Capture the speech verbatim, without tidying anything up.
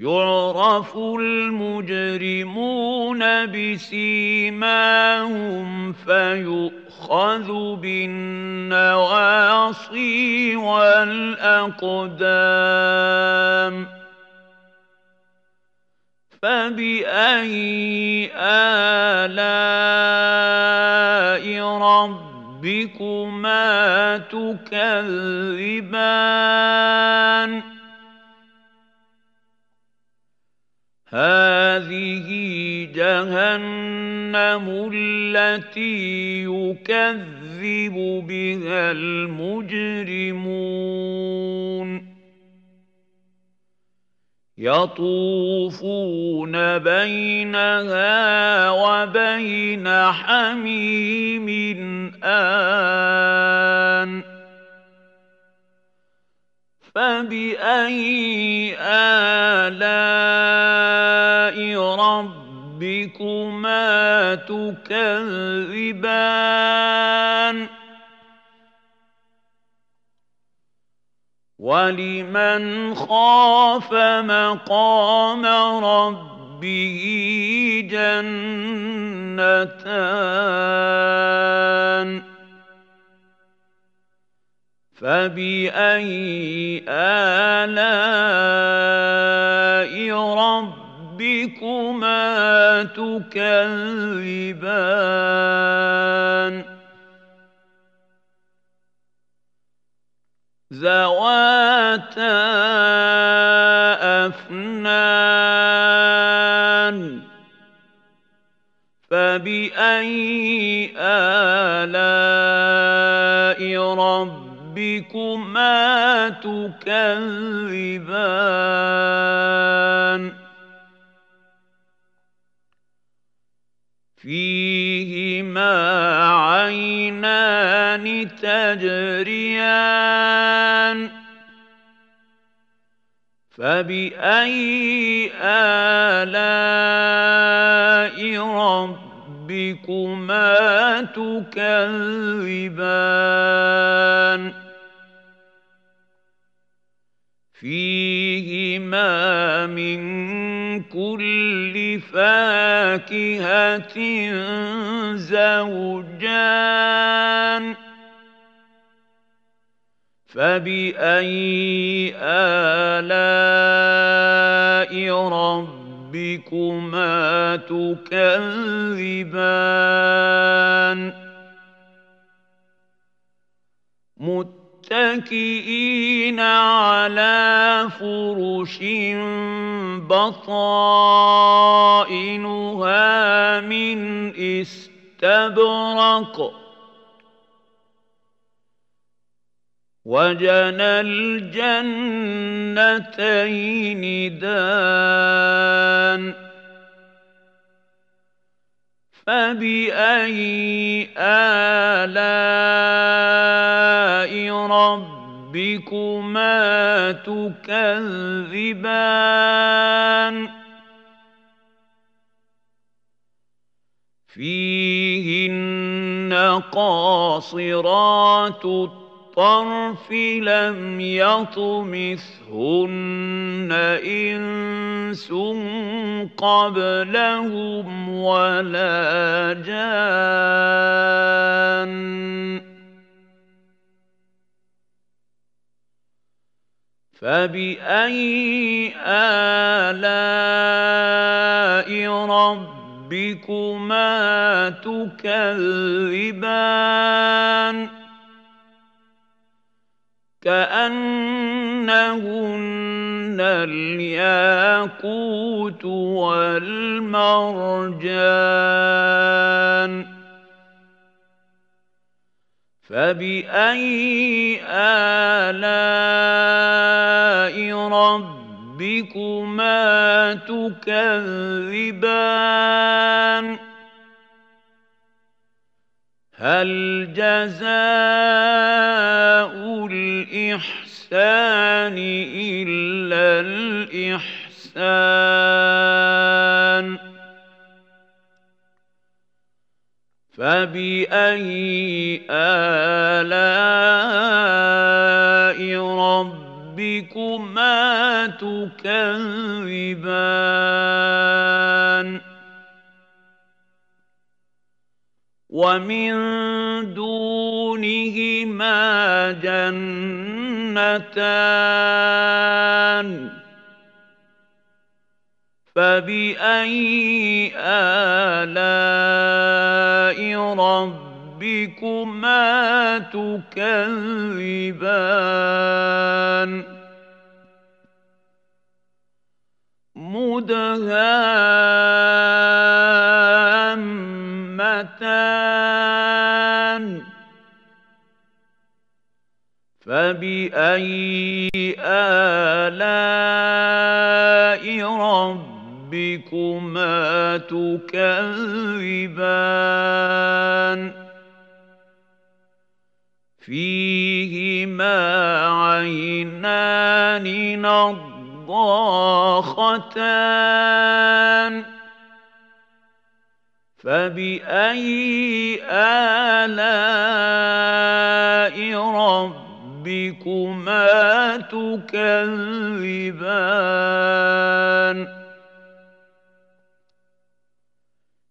يعرف المجرمون بسيماهم فيؤخذ بالنواصي والأقدام فبأي آلاء ربكما تكذبان هذه جهنم التي يكذب بها المجرمون يطوفون بينها وبين حميم آن فبأي آلاء ربكما تكذبان ولمن خاف مقام ربه جنتان فبأي آلاء ربكما تكذبان ذواتا أفنان فبأي آلاء ربكما تكذبان فيهما عينان تجريان فبأي آلاء ربكما تكذبان فيهما من كل فاكهة زوجان فبأي آلاء ربكما تكذبان متكئين على فرش بطائنها من استبرق وجنى الجنتين دان فبأي آلاء ربكما تكذبان فيهن قاصرات الطرف لم يطمثهن إنس قبلهم ولا جان فبأي آلاء ربكما تكذبان كأنهن الياقوت والمرجان فبأي آلاء ربكما تكذبان هل جزاء الإحسان إلا الإحسان فبأي آلاء ربكما ربكما تكذبان ومن دونهما جنتان فبأي آلاء ربكما تكذبان مدهامتان فبأي آلاء ربكما تكذبان فيهما عينان نضاختان فبأي آلاء ربكما تكذبان